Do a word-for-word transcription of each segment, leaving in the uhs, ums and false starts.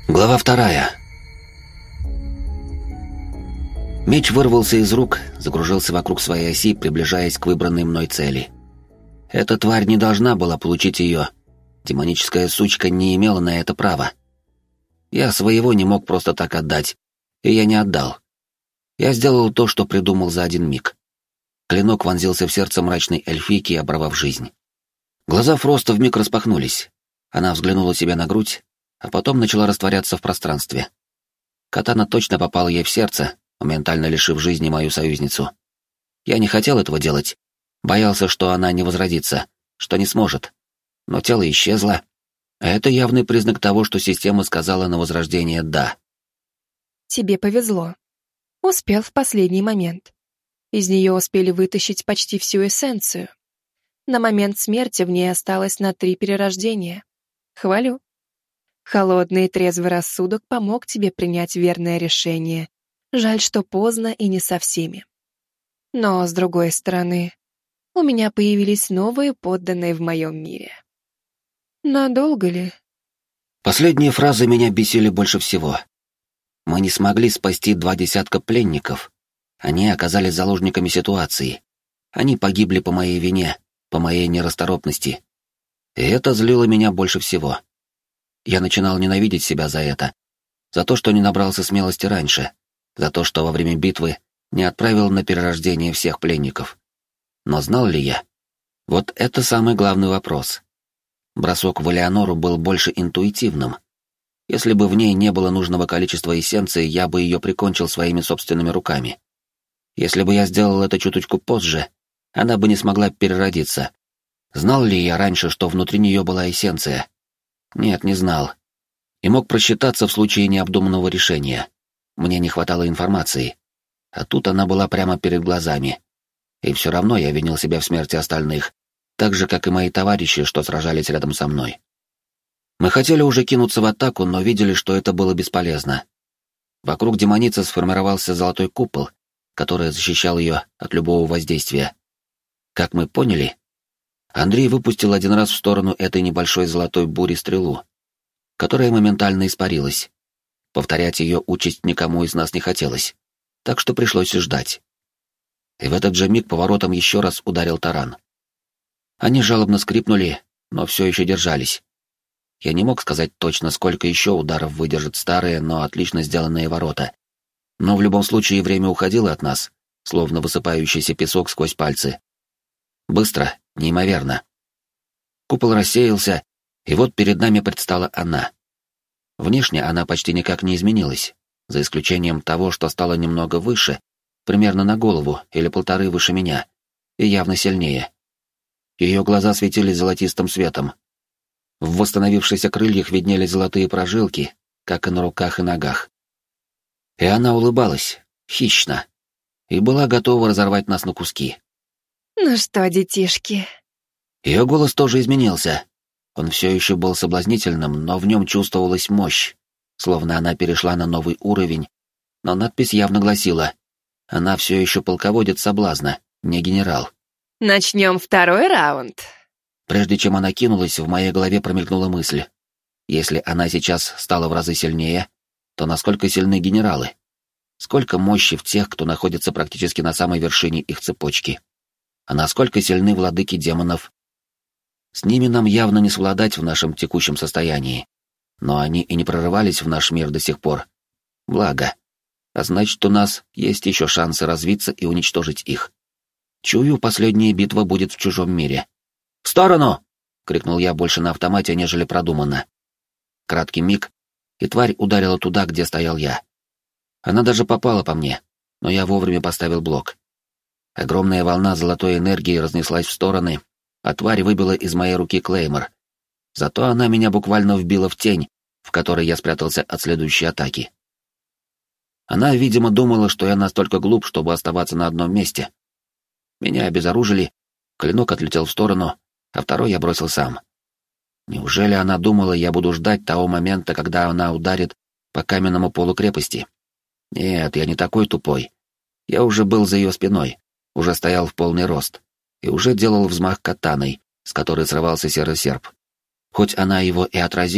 Глава вторая. Меч вырвался из рук, закружился вокруг своей оси, приближаясь к выбранной мной цели. Эта тварь не должна была получить ее. Демоническая сучка не имела на это права. Я своего не мог просто так отдать, и я не отдал. Я сделал то, что придумал за один миг. Клинок вонзился в сердце мрачной эльфийки, оборвав жизнь. Глаза Фроста вмиг распахнулись. Она взглянула себе на грудь, а потом начала растворяться в пространстве. Катана точно попала ей в сердце, моментально лишив жизни мою союзницу. Я не хотел этого делать, боялся, что она не возродится, что не сможет. Но тело исчезло, а это явный признак того, что система сказала на возрождение «да». Тебе повезло. Успел в последний момент. Из нее успели вытащить почти всю эссенцию. На момент смерти в ней осталось на три перерождения. Хвалю. Холодный и трезвый рассудок помог тебе принять верное решение. Жаль, что поздно и не со всеми. Но, с другой стороны, у меня появились новые подданные в моем мире. Надолго ли? Последние фразы меня бесили больше всего. Мы не смогли спасти два десятка пленников. Они оказались заложниками ситуации. Они погибли по моей вине, по моей нерасторопности. И это злило меня больше всего. Я начинал ненавидеть себя за это, за то, что не набрался смелости раньше, за то, что во время битвы не отправил на перерождение всех пленников. Но знал ли я? Вот это самый главный вопрос. Бросок в Элеонору был больше интуитивным. Если бы в ней не было нужного количества эссенции, я бы ее прикончил своими собственными руками. Если бы я сделал это чуточку позже, она бы не смогла переродиться. Знал ли я раньше, что внутри нее была эссенция? Нет, не знал. И мог просчитаться в случае необдуманного решения. Мне не хватало информации. А тут она была прямо перед глазами. И все равно я винил себя в смерти остальных, так же, как и мои товарищи, что сражались рядом со мной. Мы хотели уже кинуться в атаку, но видели, что это было бесполезно. Вокруг демоницы сформировался золотой купол, который защищал ее от любого воздействия. Как мы поняли, Андрей выпустил один раз в сторону этой небольшой золотой бури стрелу, которая моментально испарилась. Повторять ее участь никому из нас не хотелось, так что пришлось ждать. И в этот же миг поворотом еще раз ударил таран. Они жалобно скрипнули, но все еще держались. Я не мог сказать точно, сколько еще ударов выдержат старые, но отлично сделанные ворота. Но в любом случае время уходило от нас, словно высыпающийся песок сквозь пальцы. Быстро, неимоверно. Купол рассеялся, и вот перед нами предстала она. Внешне она почти никак не изменилась, за исключением того, что стала немного выше, примерно на голову или полторы выше меня, и явно сильнее. Ее глаза светились золотистым светом. В восстановившихся крыльях виднелись золотые прожилки, как и на руках и ногах. И она улыбалась, хищно, и была готова разорвать нас на куски. Ну что, детишки? Ее голос тоже изменился. Он все еще был соблазнительным, но в нем чувствовалась мощь, словно она перешла на новый уровень, но надпись явно гласила: она все еще полководец соблазна, не генерал. Начнем второй раунд. Прежде чем она кинулась, в моей голове промелькнула мысль. Если она сейчас стала в разы сильнее, то насколько сильны генералы? Сколько мощи в тех, кто находится практически на самой вершине их цепочки? А насколько сильны владыки демонов? С ними нам явно не совладать в нашем текущем состоянии. Но они и не прорывались в наш мир до сих пор. Благо. А значит, у нас есть еще шансы развиться и уничтожить их. Чую, последняя битва будет в чужом мире. «В сторону!» — крикнул я больше на автомате, нежели продуманно. Краткий миг, и тварь ударила туда, где стоял я. Она даже попала по мне, но я вовремя поставил блок. Огромная волна золотой энергии разнеслась в стороны, а тварь выбила из моей руки клеймор. Зато она меня буквально вбила в тень, в которой я спрятался от следующей атаки. Она, видимо, думала, что я настолько глуп, чтобы оставаться на одном месте. Меня обезоружили, клинок отлетел в сторону, а второй я бросил сам. Неужели она думала, я буду ждать того момента, когда она ударит по каменному полу крепости? Нет, я не такой тупой. Я уже был за ее спиной, уже стоял в полный рост и уже делал взмах катаной, с которой срывался серый серп. Хоть она его и отразила,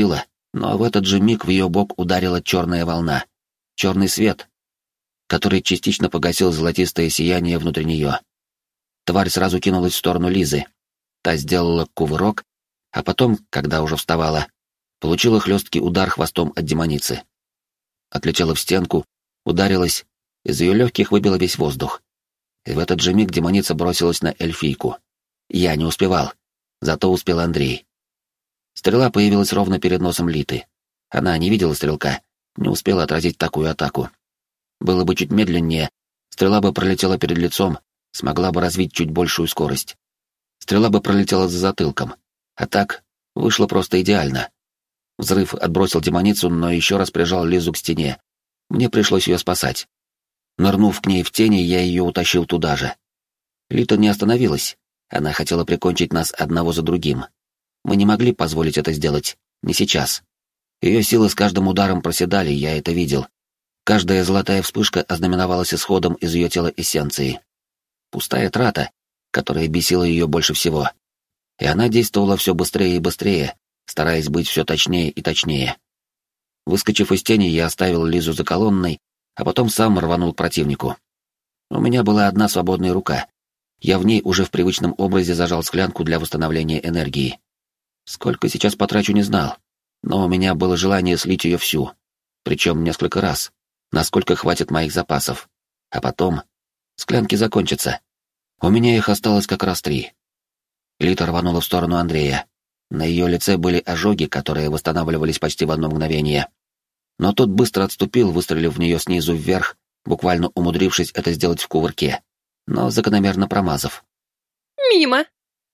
Но в этот же миг в ее бок ударила черная волна, черный свет, который частично погасил золотистое сияние внутри нее. Тварь сразу кинулась в сторону Лизы. Та сделала кувырок, а потом, когда уже вставала, получила хлесткий удар хвостом от демоницы. Отлетела в стенку, ударилась, из ее легких выбило весь воздух. И в этот же миг демоница бросилась на эльфийку. Я не успевал, зато успел Андрей. Стрела появилась ровно перед носом Литы. Она не видела стрелка, не успела отразить такую атаку. Было бы чуть медленнее, стрела бы пролетела перед лицом, смогла бы развить чуть большую скорость. Стрела бы пролетела за затылком, а так вышло просто идеально. Взрыв отбросил демоницу, но еще раз прижал Лизу к стене. Мне пришлось ее спасать. Нырнув к ней в тени, я ее утащил туда же. Лита не остановилась. Она хотела прикончить нас одного за другим. Мы не могли позволить это сделать. Не сейчас. Ее силы с каждым ударом проседали, я это видел. Каждая золотая вспышка ознаменовалась исходом из ее тела эссенции. Пустая трата, которая бесила ее больше всего. И она действовала все быстрее и быстрее, стараясь быть все точнее и точнее. Выскочив из тени, я оставил Лизу за колонной, а потом сам рванул к противнику. У меня была одна свободная рука. Я в ней уже в привычном образе зажал склянку для восстановления энергии. Сколько сейчас потрачу, не знал, но у меня было желание слить ее всю, причем несколько раз, насколько хватит моих запасов. А потом склянки закончатся. У меня их осталось как раз три. Лита рванула в сторону Андрея. На ее лице были ожоги, которые восстанавливались почти в одно мгновение. Но тот быстро отступил, выстрелив в нее снизу вверх, буквально умудрившись это сделать в кувырке, но закономерно промазав. «Мимо!»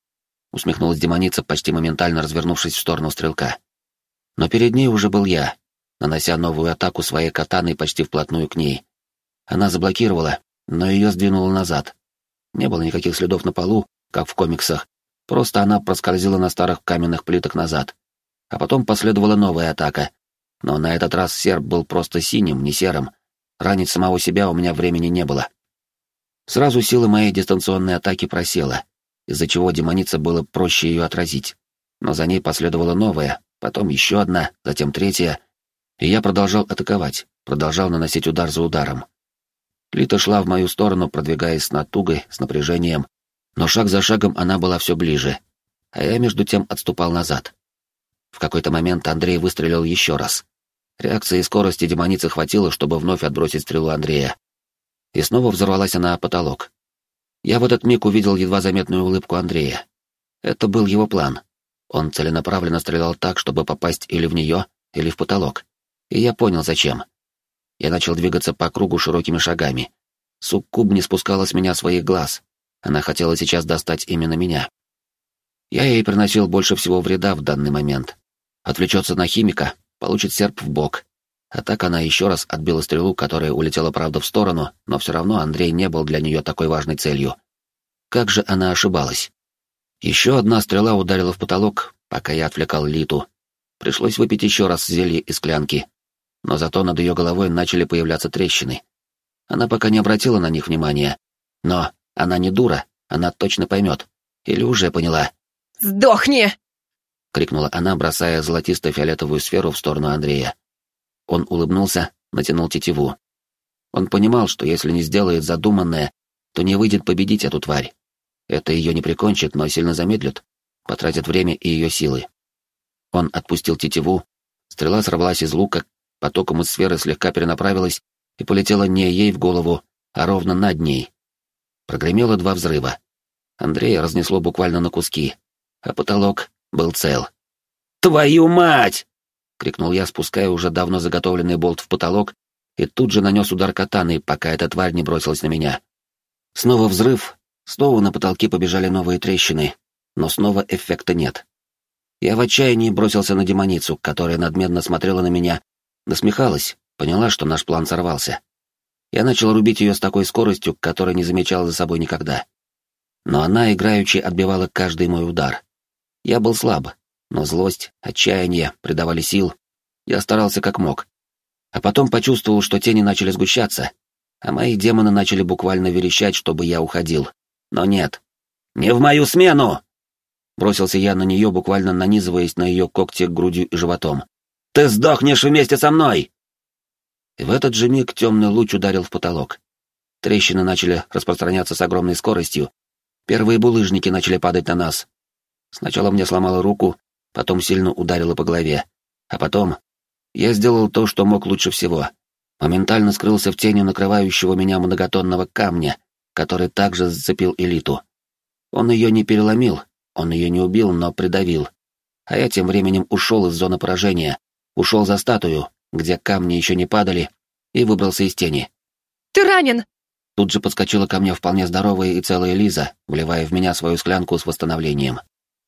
— усмехнулась демоница, почти моментально развернувшись в сторону стрелка. Но перед ней уже был я, нанося новую атаку своей катаной почти вплотную к ней. Она заблокировала, но ее сдвинуло назад. Не было никаких следов на полу, как в комиксах, просто она проскользила на старых каменных плитах назад. А потом последовала новая атака, но на этот раз серп был просто синим, не серым. Ранить самого себя у меня времени не было. Сразу сила моей дистанционной атаки просела, из-за чего демонице было проще ее отразить. Но за ней последовала новая, потом еще одна, затем третья, и я продолжал атаковать, продолжал наносить удар за ударом. Лита шла в мою сторону, продвигаясь с натугой, с напряжением, но шаг за шагом она была все ближе, а я между тем отступал назад. В какой-то момент Андрей выстрелил еще раз. Реакции и скорости демоницы хватило, чтобы вновь отбросить стрелу Андрея. И снова взорвалась она о потолок. Я в этот миг увидел едва заметную улыбку Андрея. Это был его план. Он целенаправленно стрелял так, чтобы попасть или в нее, или в потолок. И я понял, зачем. Я начал двигаться по кругу широкими шагами. Суккуб не спускала с меня своих глаз. Она хотела сейчас достать именно меня. Я ей приносил больше всего вреда в данный момент. Отвлечется на химика, получит серп в бок. А так она еще раз отбила стрелу, которая улетела, правда, в сторону, но все равно Андрей не был для нее такой важной целью. Как же она ошибалась. Еще одна стрела ударила в потолок, пока я отвлекал Литу. Пришлось выпить еще раз зелье из склянки. Но зато над ее головой начали появляться трещины. Она пока не обратила на них внимания. Но она не дура, она точно поймет. Или уже поняла. «Сдохни!» — крикнула она, бросая золотисто-фиолетовую сферу в сторону Андрея. Он улыбнулся, натянул тетиву. Он понимал, что если не сделает задуманное, то не выйдет победить эту тварь. Это ее не прикончит, но сильно замедлит, потратит время и ее силы. Он отпустил тетиву, стрела сорвалась из лука, потоком из сферы слегка перенаправилась и полетела не ей в голову, а ровно над ней. Прогремело два взрыва. Андрея разнесло буквально на куски, а потолок был цел. «Твою мать!» — крикнул я, спуская уже давно заготовленный болт в потолок, и тут же нанес удар катаной, пока эта тварь не бросилась на меня. Снова взрыв, снова на потолке побежали новые трещины, но снова эффекта нет. Я в отчаянии бросился на демоницу, которая надменно смотрела на меня, насмехалась, поняла, что наш план сорвался. Я начал рубить ее с такой скоростью, которой не замечал за собой никогда. Но она играючи отбивала каждый мой удар. Я был слаб, но злость, отчаяние придавали сил. Я старался как мог. А потом почувствовал, что тени начали сгущаться, а мои демоны начали буквально верещать, чтобы я уходил. Но нет. «Не в мою смену!» Бросился я на нее, буквально нанизываясь на ее когти грудью и животом. Ты сдохнешь вместе со мной!» И в этот же миг темный луч ударил в потолок. Трещины начали распространяться с огромной скоростью. Первые булыжники начали падать на нас. Сначала мне сломало руку, потом сильно ударило по голове. А потом я сделал то, что мог лучше всего. Моментально скрылся в тени накрывающего меня многотонного камня, который также зацепил элиту. Он ее не переломил, он ее не убил, но придавил. А я тем временем ушел из зоны поражения, ушел за статую, где камни еще не падали, и выбрался из тени. «Ты ранен!» Тут же подскочила ко мне вполне здоровая и целая Лиза, вливая в меня свою склянку с восстановлением.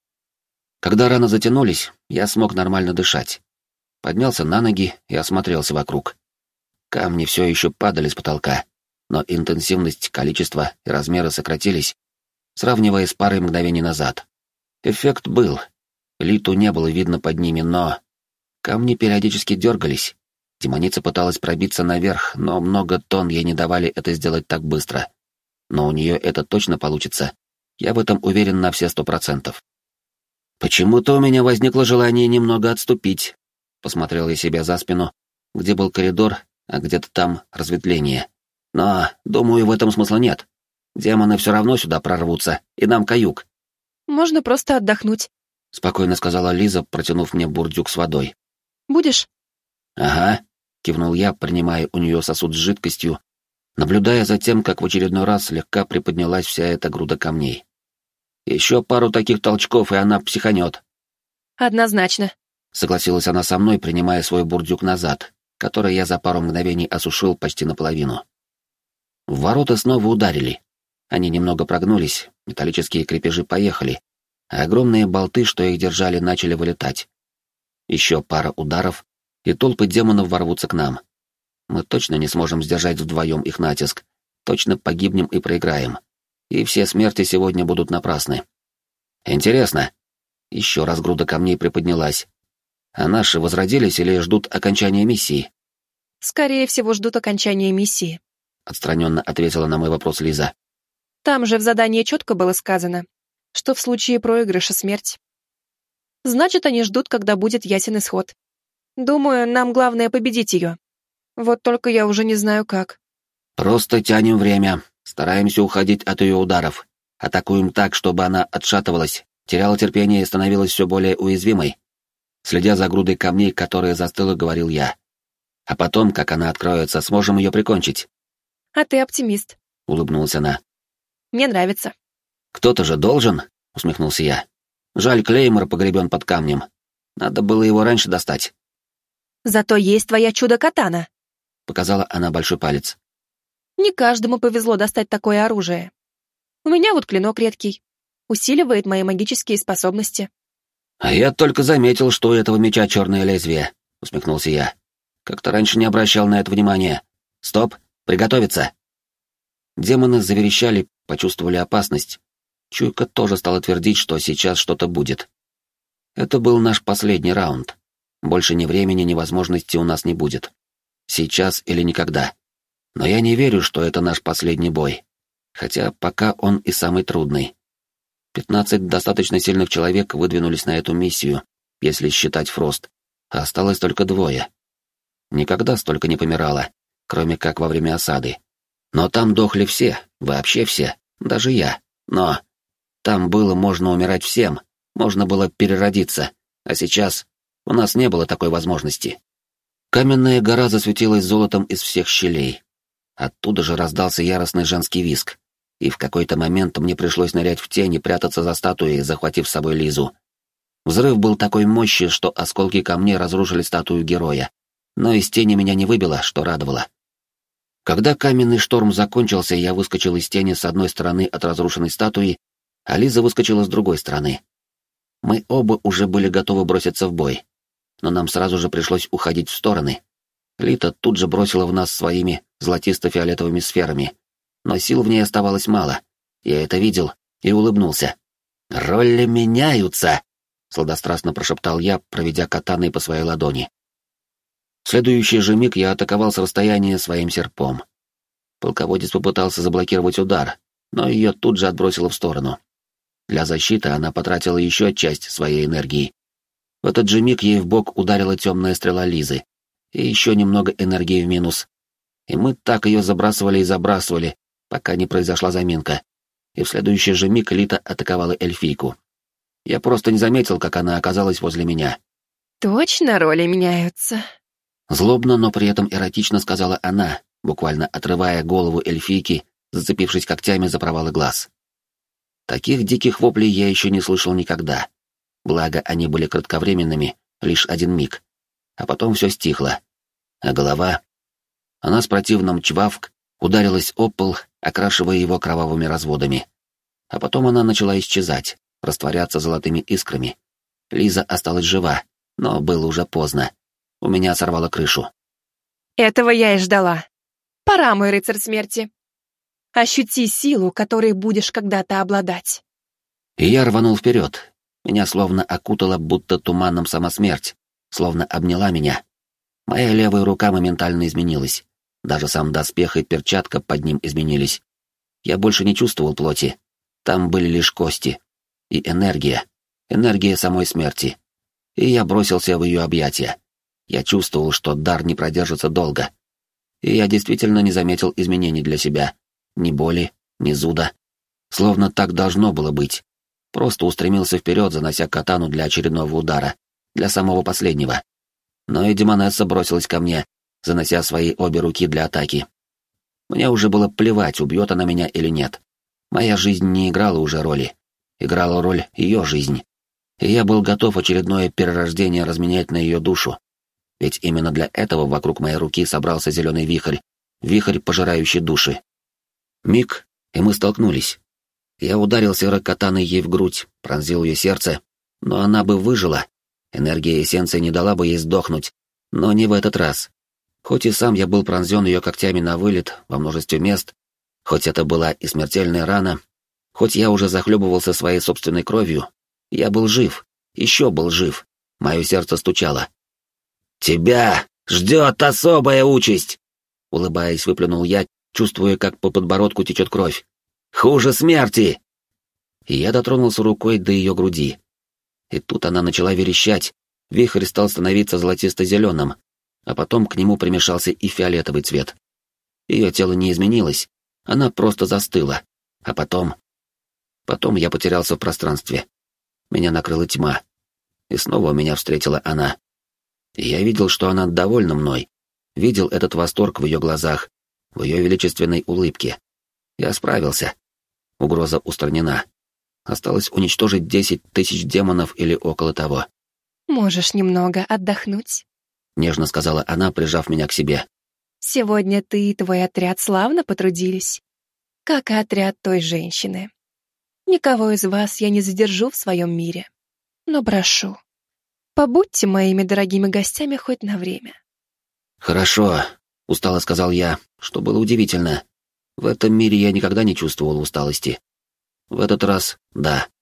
Когда раны затянулись, я смог нормально дышать. Поднялся на ноги и осмотрелся вокруг. Камни все еще падали с потолка, но интенсивность, количество и размеры сократились, сравнивая с парой мгновений назад. Эффект был. Литу не было видно под ними, но... Камни периодически дергались. Демоница пыталась пробиться наверх, но много тонн ей не давали это сделать так быстро. Но у нее это точно получится. Я в этом уверен на все сто процентов. Почему-то у меня возникло желание немного отступить. Посмотрел я себе за спину, где был коридор, а где-то там разветвление. Но, думаю, в этом смысла нет. Демоны все равно сюда прорвутся, и нам каюк. «Можно просто отдохнуть», — спокойно сказала Лиза, протянув мне бурдюк с водой. «Будешь?» «Ага», — кивнул я, принимая у нее сосуд с жидкостью, наблюдая за тем, как в очередной раз слегка приподнялась вся эта груда камней. «Еще пару таких толчков, и она психанет». «Однозначно», — согласилась она со мной, принимая свой бурдюк назад, который я за пару мгновений осушил почти наполовину. В ворота снова ударили. Они немного прогнулись, металлические крепежи поехали, а огромные болты, что их держали, начали вылетать. Еще пара ударов, и толпы демонов ворвутся к нам. Мы точно не сможем сдержать вдвоем их натиск, точно погибнем и проиграем. И все смерти сегодня будут напрасны. Интересно. Еще раз груда камней приподнялась. А наши возродились или ждут окончания миссии? «Скорее всего, ждут окончания миссии», — отстраненно ответила на мой вопрос Лиза. «Там же в задании четко было сказано, что в случае проигрыша смерть. Значит, они ждут, когда будет ясен исход. Думаю, нам главное победить ее. Вот только я уже не знаю как». «Просто тянем время, стараемся уходить от ее ударов, атакуем так, чтобы она отшатывалась, теряла терпение и становилась все более уязвимой». Следя за грудой камней, которая застыла, говорил я. «А потом, как она откроется, сможем ее прикончить». «А ты оптимист», — улыбнулась она. «Мне нравится». «Кто-то же должен», — усмехнулся я. «Жаль, Клеймор погребен под камнем. Надо было его раньше достать». «Зато есть твоя чудо-катана», — показала она большой палец. «Не каждому повезло достать такое оружие. У меня вот клинок редкий. Усиливает мои магические способности». «А я только заметил, что у этого меча черное лезвие», — усмехнулся я. «Как-то раньше не обращал на это внимания. Стоп, приготовиться». Демоны заверещали, почувствовали опасность. Чуйка тоже стала твердить, что сейчас что-то будет. Это был наш последний раунд. Больше ни времени, ни возможности у нас не будет. Сейчас или никогда. Но я не верю, что это наш последний бой. Хотя пока он и самый трудный. Пятнадцать достаточно сильных человек выдвинулись на эту миссию, если считать Фрост, а осталось только двое. Никогда столько не помирало, кроме как во время осады. Но там дохли все, вообще все, даже я. Но там было можно умирать всем, можно было переродиться, а сейчас у нас не было такой возможности. Каменная гора засветилась золотом из всех щелей. Оттуда же раздался яростный женский визг. И в какой-то момент мне пришлось нырять в тень и прятаться за статуей, захватив с собой Лизу. Взрыв был такой мощи, что осколки камней разрушили статую героя, но из тени меня не выбило, что радовало. Когда каменный шторм закончился, я выскочил из тени с одной стороны от разрушенной статуи, а Лиза выскочила с другой стороны. Мы оба уже были готовы броситься в бой, но нам сразу же пришлось уходить в стороны. Лита тут же бросила в нас своими золотисто-фиолетовыми сферами, но сил в ней оставалось мало. Я это видел и улыбнулся. «Роли меняются!» — сладострастно прошептал я, проведя катаной по своей ладони. В следующий же миг я атаковал с расстояния своим серпом. Полководец попытался заблокировать удар, но ее тут же отбросило в сторону. Для защиты она потратила еще часть своей энергии. В этот же миг ей в бок ударила темная стрела Лизы. И еще немного энергии в минус. И мы так ее забрасывали и забрасывали, пока не произошла заминка. И в следующий же миг Лита атаковала эльфийку. Я просто не заметил, как она оказалась возле меня. «Точно роли меняются?» Злобно, но при этом эротично сказала она, буквально отрывая голову эльфийки, зацепившись когтями за провалы глаз. Таких диких воплей я еще не слышал никогда. Благо, они были кратковременными, лишь один миг. А потом все стихло. А голова... Она с противным чвавк ударилась об пол, окрашивая его кровавыми разводами. А потом она начала исчезать, растворяться золотыми искрами. Лиза осталась жива, но было уже поздно. У меня сорвало крышу. «Этого я и ждала. Пора, мой рыцарь смерти. Ощути силу, которой будешь когда-то обладать». И я рванул вперед. Меня словно окутала будто туманом сама смерть, словно обняла меня. Моя левая рука моментально изменилась. Даже сам доспех и перчатка под ним изменились. Я больше не чувствовал плоти. Там были лишь кости. И энергия. Энергия самой смерти. И я бросился в ее объятия. Я чувствовал, что дар не продержится долго. И я действительно не заметил изменений для себя. Ни боли, ни зуда. Словно так должно было быть. Просто устремился вперед, занося катану для очередного удара. Для самого последнего. Но и демонесса бросилась ко мне, занося свои обе руки для атаки. Мне уже было плевать, убьет она меня или нет. Моя жизнь не играла уже роли. Играла роль ее жизнь. И я был готов очередное перерождение разменять на ее душу. Ведь именно для этого вокруг моей руки собрался зеленый вихрь, вихрь, пожирающий души. Миг, и мы столкнулись. Я ударил серой катаной ей в грудь, пронзил ее сердце, но она бы выжила. Энергия эссенции не дала бы ей сдохнуть, но не в этот раз. Хоть и сам я был пронзен ее когтями на вылет во множестве мест, хоть это была и смертельная рана, хоть я уже захлебывался своей собственной кровью, я был жив, еще был жив, мое сердце стучало. «Тебя ждет особая участь!» Улыбаясь, выплюнул я, чувствуя, как по подбородку течет кровь. «Хуже смерти!» И я дотронулся рукой до ее груди. И тут она начала верещать, вихрь стал становиться золотисто-зеленым, а потом к нему примешался и фиолетовый цвет. Ее тело не изменилось, она просто застыла, а потом... Потом я потерялся в пространстве. Меня накрыла тьма. И снова меня встретила она. И я видел, что она довольна мной, видел этот восторг в ее глазах, в ее величественной улыбке. Я справился. Угроза устранена. Осталось уничтожить десять тысяч демонов или около того. «Можешь немного отдохнуть», — нежно сказала она, прижав меня к себе. «Сегодня ты и твой отряд славно потрудились, как и отряд той женщины. Никого из вас я не задержу в своем мире, но прошу, побудьте моими дорогими гостями хоть на время». «Хорошо», — устало сказал я, что было удивительно. В этом мире я никогда не чувствовал усталости. В этот раз — да.